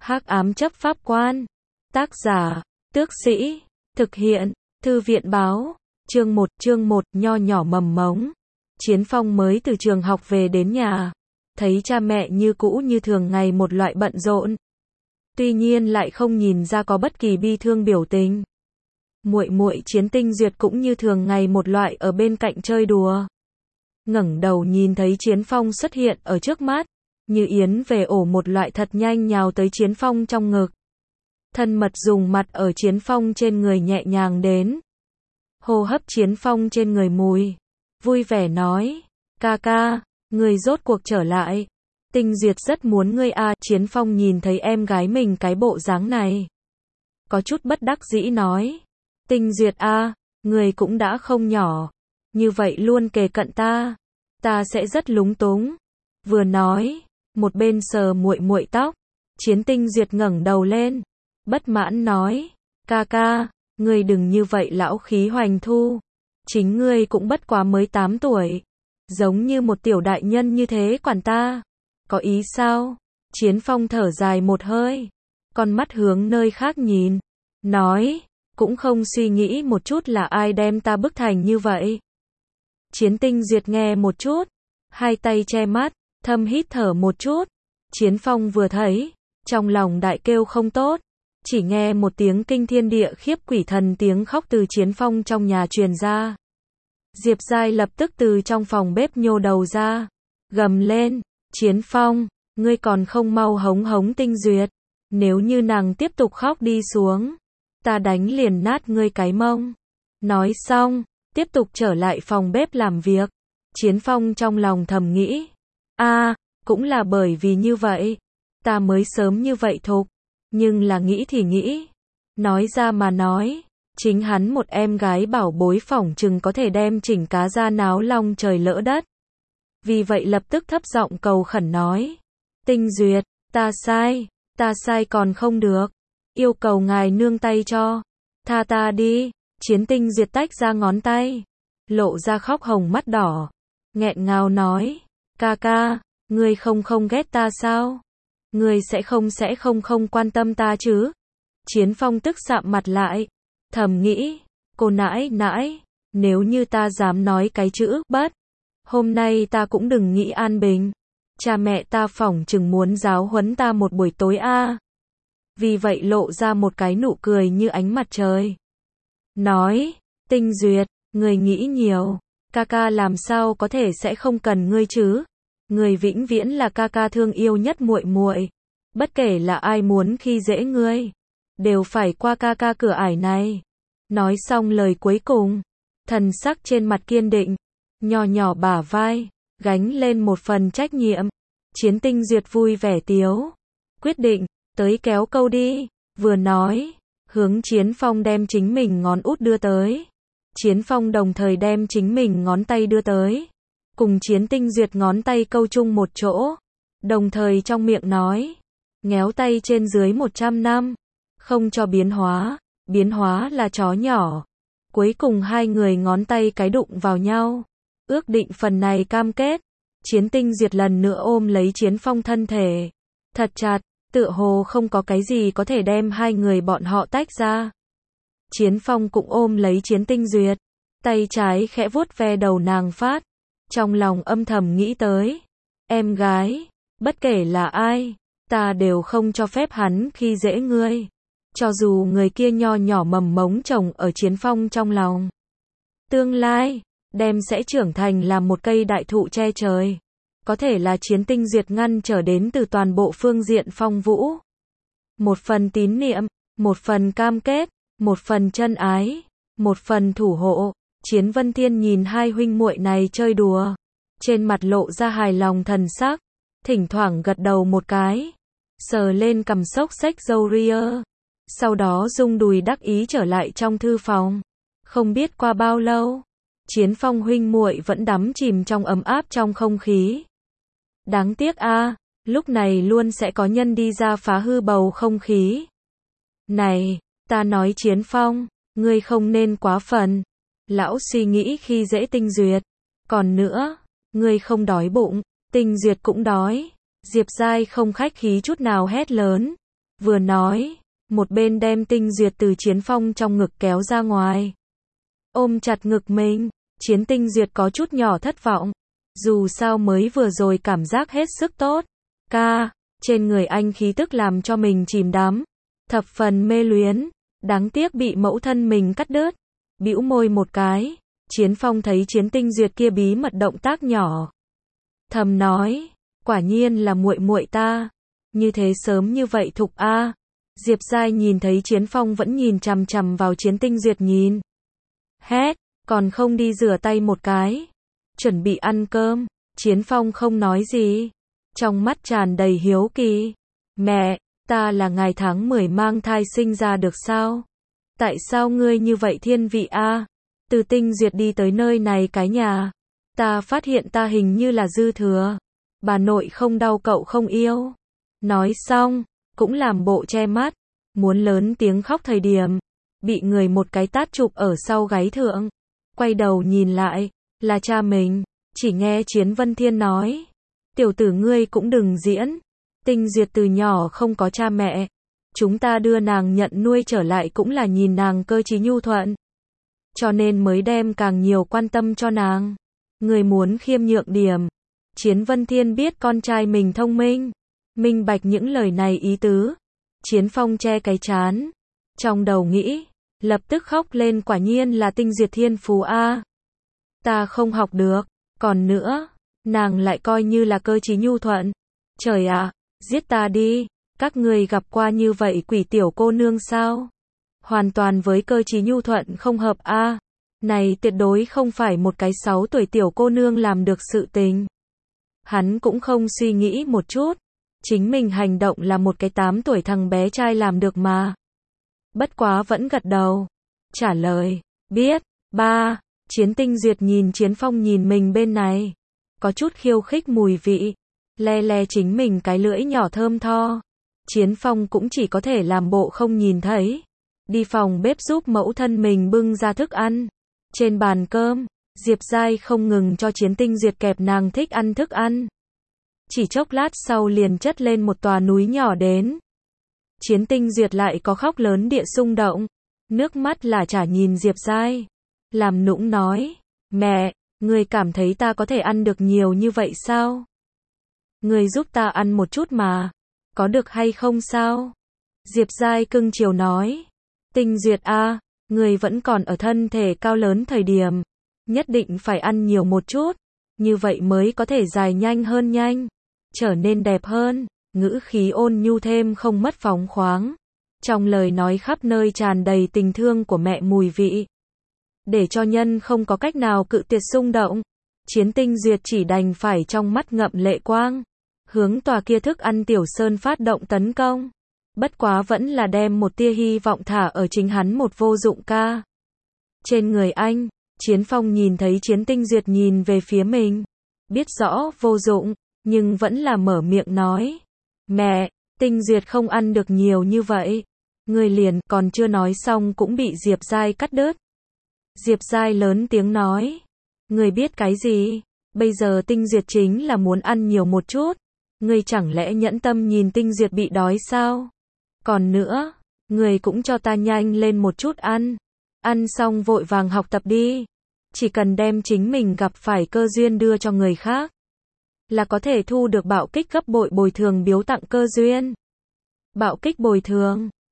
Hắc ám chấp pháp quan. Tác giả, Tước Sĩ. Thực hiện, Thư viện báo. Chương 1, nho nhỏ mầm mống. Chiến Phong mới từ trường học về đến nhà. Thấy cha mẹ như cũ như thường ngày một loại bận rộn. Tuy nhiên lại không nhìn ra có bất kỳ bi thương biểu tình. Muội muội Chiến Tinh Duyệt cũng như thường ngày một loại ở bên cạnh chơi đùa. Ngẩng đầu nhìn thấy Chiến Phong xuất hiện ở trước mắt, như yến về ổ một loại thật nhanh nhào tới Chiến Phong trong ngực. Thân mật dùng mặt ở Chiến Phong trên người nhẹ nhàng đến. Hô hấp Chiến Phong trên người mùi. Vui vẻ nói, ca ca, người rốt cuộc trở lại. Tinh Duyệt rất muốn ngươi a. Chiến Phong nhìn thấy em gái mình cái bộ dáng này. Có chút bất đắc dĩ nói, Tinh Duyệt a, người cũng đã không nhỏ. Như vậy luôn kề cận ta sẽ rất lúng túng. Vừa nói, một bên sờ muội muội tóc. Chiến Tinh Duyệt ngẩng đầu lên, bất mãn nói, ca ca, ngươi đừng như vậy lão khí hoành thu. Chính ngươi cũng bất quá mới 8 tuổi. Giống như một tiểu đại nhân như thế quản ta. Có ý sao? Chiến Phong thở dài một hơi. Con mắt hướng nơi khác nhìn. Nói, cũng không suy nghĩ một chút là ai đem ta bức thành như vậy. Chiến Tinh Duyệt nghe một chút. Hai tay che mắt, thâm hít thở một chút. Chiến Phong vừa thấy, trong lòng đại kêu không tốt. Chỉ nghe một tiếng kinh thiên địa khiếp quỷ thần tiếng khóc từ Chiến Phong trong nhà truyền ra. Diệp Giai lập tức từ trong phòng bếp nhô đầu ra. Gầm lên, Chiến Phong, ngươi còn không mau hống hống Tinh Duyệt. Nếu như nàng tiếp tục khóc đi xuống, ta đánh liền nát ngươi cái mông. Nói xong, tiếp tục trở lại phòng bếp làm việc. Chiến Phong trong lòng thầm nghĩ, cũng là bởi vì như vậy, ta mới sớm như vậy thục. Nhưng là nghĩ thì nghĩ, nói ra mà nói, chính hắn một em gái bảo bối phỏng chừng có thể đem chỉnh cá ra náo long trời lỡ đất. Vì vậy lập tức thấp giọng cầu khẩn nói, Tinh Duyệt, ta sai còn không được, yêu cầu ngài nương tay cho, tha ta đi. Chiến Tinh Duyệt tách ra ngón tay, lộ ra khóc hồng mắt đỏ, nghẹn ngào nói, ca ca, ngươi không ghét ta sao? Ngươi sẽ không quan tâm ta chứ? Chiến Phong tức sạm mặt lại, thầm nghĩ, cô nãi nãi, nếu như ta dám nói cái chữ bất, hôm nay ta cũng đừng nghĩ an bình. Cha mẹ ta phỏng chừng muốn giáo huấn ta một buổi tối a. Vì vậy lộ ra một cái nụ cười như ánh mặt trời. Nói, Tinh Duyệt, ngươi nghĩ nhiều, ca ca làm sao có thể sẽ không cần ngươi chứ? Ngươi vĩnh viễn là ca ca thương yêu nhất muội muội. Bất kể là ai muốn khi dễ ngươi, đều phải qua ca ca cửa ải này. Nói xong lời cuối cùng, thần sắc trên mặt kiên định, nho nhỏ bả vai, gánh lên một phần trách nhiệm. Chiến Tinh Duyệt vui vẻ tiếu, quyết định, tới kéo câu đi. Vừa nói, hướng Chiến Phong đem chính mình ngón út đưa tới. Chiến Phong đồng thời đem chính mình ngón tay đưa tới, cùng Chiến Tinh Duyệt ngón tay câu chung một chỗ, đồng thời trong miệng nói, ngéo tay trên dưới 100 năm, không cho biến hóa là chó nhỏ. Cuối cùng hai người ngón tay cái đụng vào nhau, ước định phần này cam kết. Chiến Tinh Duyệt lần nữa ôm lấy Chiến Phong thân thể, thật chặt, tựa hồ không có cái gì có thể đem hai người bọn họ tách ra. Chiến Phong cũng ôm lấy Chiến Tinh Duyệt, tay trái khẽ vuốt ve đầu nàng phát, trong lòng âm thầm nghĩ tới, em gái, bất kể là ai, ta đều không cho phép hắn khi dễ ngươi. Cho dù người kia nho nhỏ mầm mống trồng ở Chiến Phong trong lòng, tương lai đem sẽ trưởng thành làm một cây đại thụ che trời. Có thể là Chiến Tinh Duyệt ngăn trở đến từ toàn bộ phương diện phong vũ. Một phần tín niệm, một phần cam kết, một phần chân ái, một phần thủ hộ. Chiến Vân Thiên nhìn hai huynh muội này chơi đùa, trên mặt lộ ra hài lòng thần sắc, thỉnh thoảng gật đầu một cái, sờ lên cằm xốc xếch râu ria, sau đó rung đùi đắc ý trở lại trong thư phòng. Không biết qua bao lâu, Chiến Phong huynh muội vẫn đắm chìm trong ấm áp trong không khí. Đáng tiếc lúc này luôn sẽ có nhân đi ra phá hư bầu không khí. Này, ta nói Chiến Phong, ngươi không nên quá phần. Lão suy nghĩ khi dễ Tinh Duyệt. Còn nữa, ngươi không đói bụng, Tinh Duyệt cũng đói. Diệp Giai không khách khí chút nào hét lớn. Vừa nói, một bên đem Tinh Duyệt từ Chiến Phong trong ngực kéo ra ngoài. Ôm chặt ngực mình, Tinh Duyệt có chút nhỏ thất vọng. Dù sao mới vừa rồi cảm giác hết sức tốt. Trên người anh khí tức làm cho mình chìm đắm. Thập phần mê luyến. Đáng tiếc bị mẫu thân mình cắt đứt. Bĩu môi một cái. Chiến Phong thấy Tinh Duyệt kia bí mật động tác nhỏ. Thầm nói, quả nhiên là muội muội ta. Như thế sớm như vậy thục a. Diệp Giai nhìn thấy Chiến Phong vẫn nhìn chằm chằm vào Tinh Duyệt nhìn. Hét, còn không đi rửa tay một cái. Chuẩn bị ăn cơm. Chiến Phong không nói gì. Trong mắt tràn đầy hiếu kỳ. Mẹ, ta là ngày tháng 10 mang thai sinh ra được sao? Tại sao ngươi như vậy thiên vị a? Từ Tinh Duyệt đi tới nơi này cái nhà. Ta phát hiện ta hình như là dư thừa. Bà nội không đau cậu không yêu. Nói xong, cũng làm bộ che mắt. Muốn lớn tiếng khóc thời điểm. Bị người một cái tát chụp ở sau gáy thượng. Quay đầu nhìn lại, là cha mình. Chỉ nghe Chiến Vân Thiên nói. Tiểu tử ngươi cũng đừng diễn. Tinh Duyệt từ nhỏ không có cha mẹ. Chúng ta đưa nàng nhận nuôi trở lại cũng là nhìn nàng cơ trí nhu thuận. Cho nên mới đem càng nhiều quan tâm cho nàng. Người muốn khiêm nhượng điểm. Chiến Vân Thiên biết con trai mình thông minh. Minh bạch những lời này ý tứ. Chiến Phong che cái trán. Trong đầu nghĩ. Lập tức khóc lên, quả nhiên là Tinh Duyệt thiên phú a. Ta không học được. Còn nữa, nàng lại coi như là cơ trí nhu thuận. Trời ạ, giết ta đi. Các người gặp qua như vậy quỷ tiểu cô nương sao? Hoàn toàn với cơ trí nhu thuận không hợp a. Này tuyệt đối không phải một cái 6 tuổi tiểu cô nương làm được sự tình. Hắn cũng không suy nghĩ một chút. Chính mình hành động là một cái 8 tuổi thằng bé trai làm được mà. Bất quá vẫn gật đầu. Trả lời, biết, ba. Tinh Duyệt nhìn Chiến Phong nhìn mình bên này. Có chút khiêu khích mùi vị. Le le chính mình cái lưỡi nhỏ thơm tho. Chiến Phong cũng chỉ có thể làm bộ không nhìn thấy. Đi phòng bếp giúp mẫu thân mình bưng ra thức ăn. Trên bàn cơm, Diệp Giai không ngừng cho Tinh Duyệt kẹp nàng thích ăn thức ăn. Chỉ chốc lát sau liền chất lên một tòa núi nhỏ đến. Tinh Duyệt lại có khóc lớn địa xung động. Nước mắt là chả nhìn Diệp Giai. Làm nũng nói, mẹ, người cảm thấy ta có thể ăn được nhiều như vậy sao? Người giúp ta ăn một chút mà. Có được hay không sao? Diệp Giai cưng chiều nói. Tinh Duyệt a, người vẫn còn ở thân thể cao lớn thời điểm. Nhất định phải ăn nhiều một chút. Như vậy mới có thể dài nhanh hơn nhanh. Trở nên đẹp hơn. Ngữ khí ôn nhu thêm không mất phóng khoáng. Trong lời nói khắp nơi tràn đầy tình thương của mẹ mùi vị. Để cho nhân không có cách nào cự tuyệt xung động. Tinh Duyệt chỉ đành phải trong mắt ngậm lệ quang. Hướng tòa kia thức ăn tiểu sơn phát động tấn công. Bất quá vẫn là đem một tia hy vọng thả ở chính hắn một vô dụng ca. Trên người anh, Chiến Phong nhìn thấy Tinh Duyệt nhìn về phía mình. Biết rõ vô dụng, nhưng vẫn là mở miệng nói. Mẹ, Tinh Duyệt không ăn được nhiều như vậy. Người liền còn chưa nói xong cũng bị Diệp Giai cắt đứt. Diệp Giai lớn tiếng nói. Người biết cái gì? Bây giờ Tinh Duyệt chính là muốn ăn nhiều một chút. Người chẳng lẽ nhẫn tâm nhìn Tinh Duyệt bị đói sao? Còn nữa, người cũng cho ta nhanh lên một chút ăn. Ăn xong vội vàng học tập đi. Chỉ cần đem chính mình gặp phải cơ duyên đưa cho người khác. Là có thể thu được bạo kích gấp bội bồi thường biếu tặng cơ duyên. Bạo kích bồi thường.